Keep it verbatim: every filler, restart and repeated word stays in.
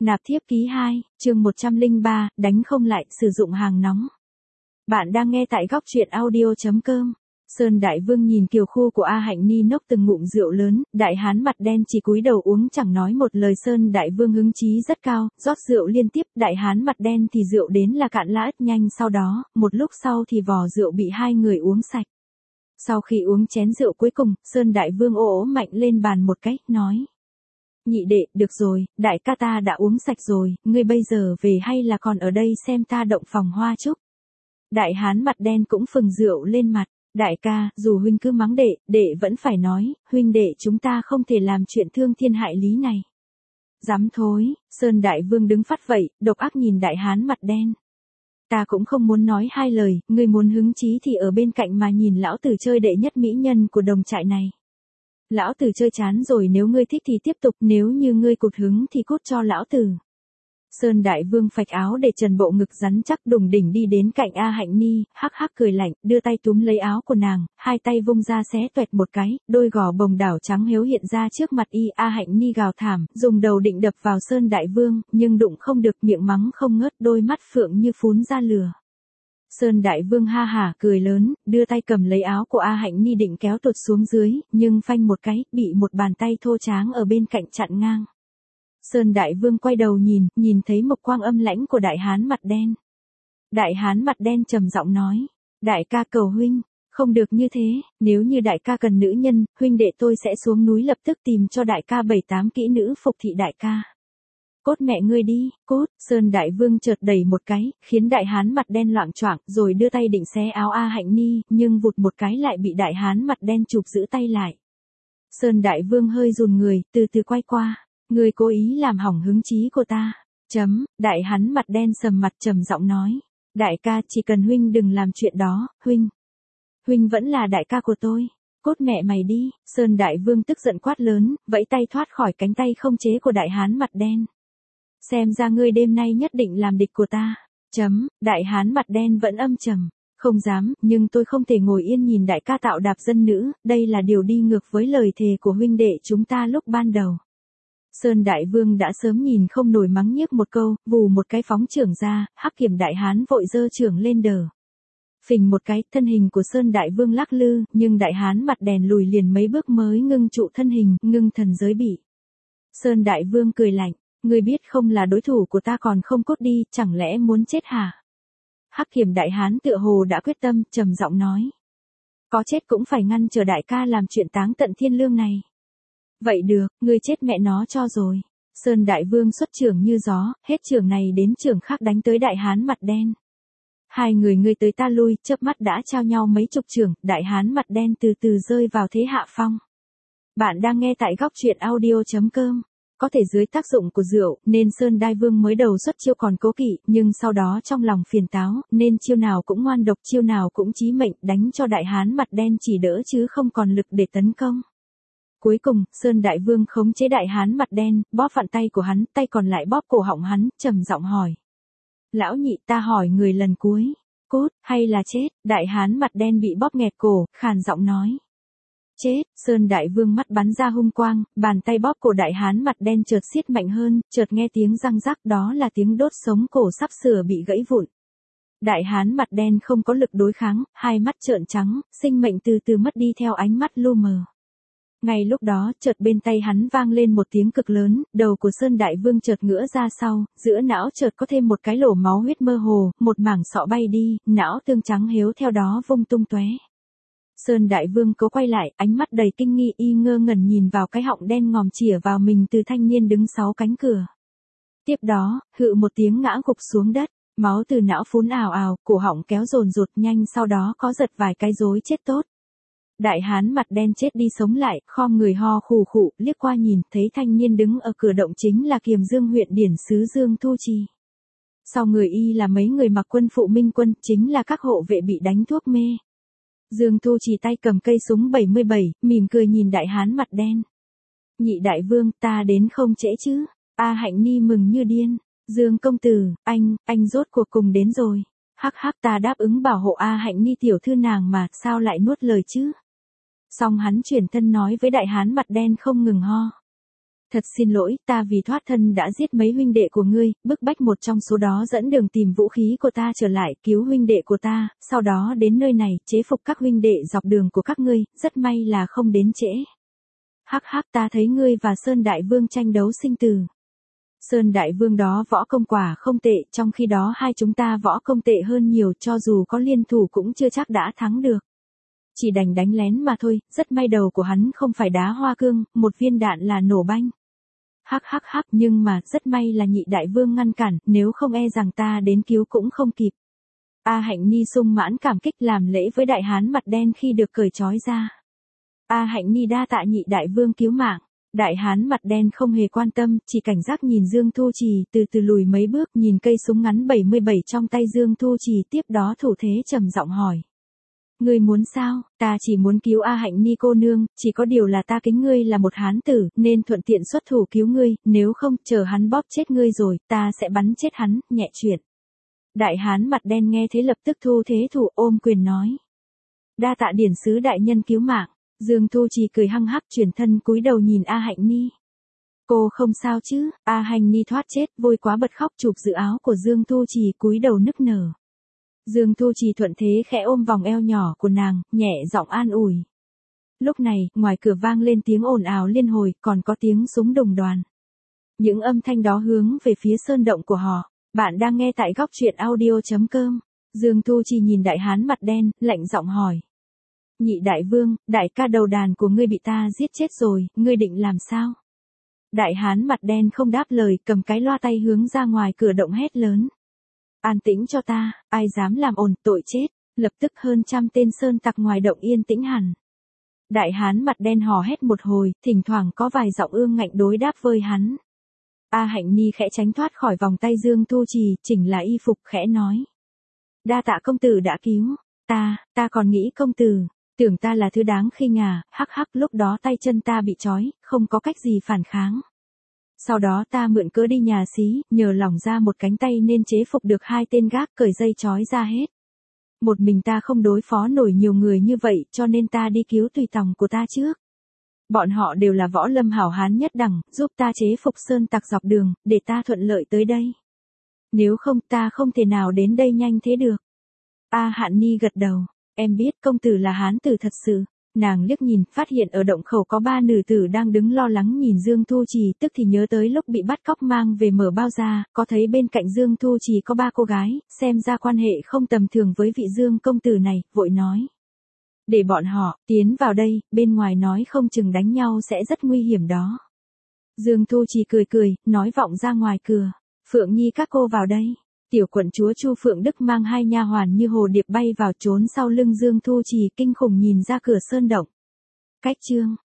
Nạp thiếp ký hai, chương một trăm lẻ ba, đánh không lại, sử dụng hàng nóng. Bạn đang nghe tại góc truyện audio chấm com. Sơn Đại Vương nhìn kiều khu của A Hạnh Ni nốc từng ngụm rượu lớn, đại hán mặt đen chỉ cúi đầu uống chẳng nói một lời. Sơn Đại Vương hứng chí rất cao, rót rượu liên tiếp, đại hán mặt đen thì rượu đến là cạn lã nhanh, sau đó, một lúc sau thì vò rượu bị hai người uống sạch. Sau khi uống chén rượu cuối cùng, Sơn Đại Vương ồ ố mạnh lên bàn một cái, nói: Nhị đệ, được rồi, đại ca ta đã uống sạch rồi, ngươi bây giờ về hay là còn ở đây xem ta động phòng hoa trúc? Đại hán mặt đen cũng phừng rượu lên mặt. Đại ca, dù huynh cứ mắng đệ, đệ vẫn phải nói, huynh đệ chúng ta không thể làm chuyện thương thiên hại lý này. Dám thối, Sơn Đại Vương đứng phắt vậy, độc ác nhìn đại hán mặt đen. Ta cũng không muốn nói hai lời, ngươi muốn hứng chí thì ở bên cạnh mà nhìn lão tử chơi đệ nhất mỹ nhân của đồng trại này. Lão tử chơi chán rồi, nếu ngươi thích thì tiếp tục, nếu như ngươi cụt hứng thì cút cho lão tử. Sơn Đại Vương phạch áo để trần bộ ngực rắn chắc đùng đỉnh đi đến cạnh A Hạnh Ni, hắc hắc cười lạnh, đưa tay túm lấy áo của nàng, hai tay vung ra xé toẹt một cái, đôi gò bồng đảo trắng héo hiện ra trước mặt y. A Hạnh Ni gào thảm, dùng đầu định đập vào Sơn Đại Vương, nhưng đụng không được, miệng mắng không ngớt, đôi mắt phượng như phún ra lửa. Sơn Đại Vương ha hả cười lớn, đưa tay cầm lấy áo của A Hạnh Ni định kéo tuột xuống dưới, nhưng phanh một cái, bị một bàn tay thô tráng ở bên cạnh chặn ngang. Sơn Đại Vương quay đầu nhìn, nhìn thấy mộc quang âm lãnh của đại hán mặt đen. Đại hán mặt đen trầm giọng nói: Đại ca cầu huynh, không được như thế, nếu như đại ca cần nữ nhân, huynh đệ tôi sẽ xuống núi lập tức tìm cho đại ca bảy tám kỹ nữ phục thị đại ca. Cốt mẹ ngươi đi, cốt. Sơn Đại Vương chợt đẩy một cái, khiến đại hán mặt đen loạng choạng, rồi đưa tay định xé áo A Hạnh Ni, nhưng vụt một cái lại bị đại hán mặt đen chụp giữ tay lại. Sơn Đại Vương hơi run người, từ từ quay qua: Ngươi cố ý làm hỏng hứng chí của ta. Chấm. Đại hán mặt đen sầm mặt trầm giọng nói: Đại ca, chỉ cần huynh đừng làm chuyện đó, huynh. Huynh vẫn là đại ca của tôi. Cốt mẹ mày đi. Sơn Đại Vương tức giận quát lớn, vẫy tay thoát khỏi cánh tay không chế của đại hán mặt đen. Xem ra ngươi đêm nay nhất định làm địch của ta. Chấm. Đại hán mặt đen vẫn âm trầm: Không dám, nhưng tôi không thể ngồi yên nhìn đại ca tạo đạp dân nữ, đây là điều đi ngược với lời thề của huynh đệ chúng ta lúc ban đầu. Sơn Đại Vương đã sớm nhìn không nổi, mắng nhiếc một câu, vù một cái phóng chưởng ra, hắc kiểm đại hán vội giơ chưởng lên đờ. Phình một cái, thân hình của Sơn Đại Vương lắc lư, nhưng đại hán mặt đèn lùi liền mấy bước mới ngưng trụ thân hình, ngưng thần giới bị. Sơn Đại Vương cười lạnh: Ngươi biết không là đối thủ của ta còn không cốt đi, chẳng lẽ muốn chết hả? Hắc kiểm đại hán tựa hồ đã quyết tâm, trầm giọng nói: Có chết cũng phải ngăn chờ đại ca làm chuyện táng tận thiên lương này. Vậy được, ngươi chết mẹ nó cho rồi. Sơn Đại Vương xuất chưởng như gió, hết chưởng này đến chưởng khác đánh tới đại hán mặt đen. Hai người ngươi tới ta lui, chớp mắt đã trao nhau mấy chục chưởng, đại hán mặt đen từ từ rơi vào thế hạ phong. Bạn đang nghe tại góc truyện audio chấm com. Có thể dưới tác dụng của rượu, nên Sơn Đại Vương mới đầu xuất chiêu còn cố kỵ, nhưng sau đó trong lòng phiền táo, nên chiêu nào cũng ngoan độc, chiêu nào cũng chí mệnh, đánh cho đại hán mặt đen chỉ đỡ chứ không còn lực để tấn công. Cuối cùng, Sơn Đại Vương khống chế đại hán mặt đen, bóp vặn tay của hắn, tay còn lại bóp cổ họng hắn, trầm giọng hỏi: Lão nhị, ta hỏi người lần cuối, cốt, hay là chết? Đại hán mặt đen bị bóp nghẹt cổ, khàn giọng nói: Chết. Sơn Đại Vương mắt bắn ra hung quang, bàn tay bóp cổ đại hán mặt đen chợt siết mạnh hơn, chợt nghe tiếng răng rắc, đó là tiếng đốt sống cổ sắp sửa bị gãy vụn. Đại hán mặt đen không có lực đối kháng, hai mắt trợn trắng, sinh mệnh từ từ mất đi theo ánh mắt lu mờ. Ngay lúc đó, chợt bên tay hắn vang lên một tiếng cực lớn, đầu của Sơn Đại Vương chợt ngửa ra sau, giữa não chợt có thêm một cái lỗ máu huyết mơ hồ, một mảng sọ bay đi, não tương trắng héo theo đó vung tung tóe. Sơn Đại Vương cố quay lại, ánh mắt đầy kinh nghi, y ngơ ngẩn nhìn vào cái họng đen ngòm chĩa vào mình từ thanh niên đứng sáu cánh cửa. Tiếp đó, hự một tiếng ngã gục xuống đất, máu từ não phún ào ào, cổ họng kéo dồn dột, nhanh sau đó có giật vài cái rối chết tốt. Đại hán mặt đen chết đi sống lại, khom người ho khù khụ, liếc qua nhìn, thấy thanh niên đứng ở cửa động chính là Kiềm Dương huyện điển sứ Dương Thu Trì. Sau người y là mấy người mặc quân phụ minh quân, chính là các hộ vệ bị đánh thuốc mê. Dương Thu Trì tay cầm cây súng bảy mươi bảy, mỉm cười nhìn đại hán mặt đen. Nhị đại vương, ta đến không trễ chứ? A Hạnh Ni mừng như điên. Dương công tử, anh, anh rốt cuộc cùng đến rồi. Hắc hắc, ta đáp ứng bảo hộ A Hạnh Ni tiểu thư nàng mà, sao lại nuốt lời chứ? Xong hắn chuyển thân nói với đại hán mặt đen không ngừng ho. Thật xin lỗi, ta vì thoát thân đã giết mấy huynh đệ của ngươi, bức bách một trong số đó dẫn đường tìm vũ khí của ta trở lại, cứu huynh đệ của ta, sau đó đến nơi này, chế phục các huynh đệ dọc đường của các ngươi, rất may là không đến trễ. Hắc hắc, ta thấy ngươi và Sơn Đại Vương tranh đấu sinh tử. Sơn Đại Vương đó võ công quả không tệ, trong khi đó hai chúng ta võ công tệ hơn nhiều, cho dù có liên thủ cũng chưa chắc đã thắng được. Chỉ đành đánh lén mà thôi, rất may đầu của hắn không phải đá hoa cương, một viên đạn là nổ banh. Hắc hắc hắc, nhưng mà rất may là Nhị Đại Vương ngăn cản, nếu không e rằng ta đến cứu cũng không kịp. A Hạnh Ni sung mãn cảm kích làm lễ với đại hán mặt đen khi được cởi trói ra. A Hạnh Ni đa tạ Nhị Đại Vương cứu mạng. Đại hán mặt đen không hề quan tâm, chỉ cảnh giác nhìn Dương Thu Trì, từ từ lùi mấy bước, nhìn cây súng ngắn bảy mươi bảy trong tay Dương Thu Trì, tiếp đó thủ thế trầm giọng hỏi. Ngươi muốn sao? Ta chỉ muốn cứu A Hạnh Ni cô nương, chỉ có điều là ta kính ngươi là một hán tử, nên thuận tiện xuất thủ cứu ngươi, nếu không, chờ hắn bóp chết ngươi rồi, ta sẽ bắn chết hắn, nhẹ chuyện. Đại hán mặt đen nghe thế lập tức thu thế thủ, ôm quyền nói. Đa tạ điển sứ đại nhân cứu mạng. Dương Thu Trì cười hăng hắc, chuyển thân cúi đầu nhìn A Hạnh Ni. Cô không sao chứ? A Hạnh Ni thoát chết, vui quá bật khóc, chụp giữ áo của Dương Thu Trì, cúi đầu nức nở. Dương Thu Trì thuận thế khẽ ôm vòng eo nhỏ của nàng, nhẹ giọng an ủi. Lúc này, ngoài cửa vang lên tiếng ồn ào liên hồi, còn có tiếng súng đồng đoàn. Những âm thanh đó hướng về phía sơn động của họ. Bạn đang nghe tại góc truyện audio chấm com. Dương Thu Trì nhìn đại hán mặt đen, lạnh giọng hỏi. Nhị Đại Vương, đại ca đầu đàn của ngươi bị ta giết chết rồi, ngươi định làm sao? Đại hán mặt đen không đáp lời, cầm cái loa tay hướng ra ngoài cửa động hét lớn. An tĩnh cho ta, ai dám làm ồn, tội chết. Lập tức hơn trăm tên sơn tặc ngoài động yên tĩnh hẳn. Đại hán mặt đen hò hét một hồi, thỉnh thoảng có vài giọng ương ngạnh đối đáp với hắn. A Hạnh Ni khẽ tránh thoát khỏi vòng tay Dương Thu Trì, chỉnh lại y phục khẽ nói. Đa tạ công tử đã cứu. Ta, ta còn nghĩ công tử. Tưởng ta là thứ đáng khinh à, hắc hắc, lúc đó tay chân ta bị trói, không có cách gì phản kháng. Sau đó ta mượn cớ đi nhà xí, nhờ lỏng ra một cánh tay nên chế phục được hai tên gác, cởi dây trói ra hết. Một mình ta không đối phó nổi nhiều người như vậy, cho nên ta đi cứu tùy tòng của ta trước. Bọn họ đều là võ lâm hảo hán nhất đẳng, giúp ta chế phục sơn tặc dọc đường, để ta thuận lợi tới đây. Nếu không ta không thể nào đến đây nhanh thế được. A Hạnh Ni gật đầu. Em biết công tử là hán tử thật sự. Nàng liếc nhìn, phát hiện ở động khẩu có ba nữ tử đang đứng lo lắng nhìn Dương Thu Trì, tức thì nhớ tới lúc bị bắt cóc mang về mở bao ra, có thấy bên cạnh Dương Thu Trì có ba cô gái, xem ra quan hệ không tầm thường với vị Dương công tử này, vội nói. Để bọn họ, tiến vào đây, bên ngoài nói không chừng đánh nhau sẽ rất nguy hiểm đó. Dương Thu Trì cười cười, nói vọng ra ngoài cửa. Phượng Nhi các cô vào đây. Tiểu quận chúa Chu Phượng Đức mang hai nha hoàn như hồ điệp bay vào trốn sau lưng Dương Thu Trì, kinh khủng nhìn ra cửa sơn động. Cách chương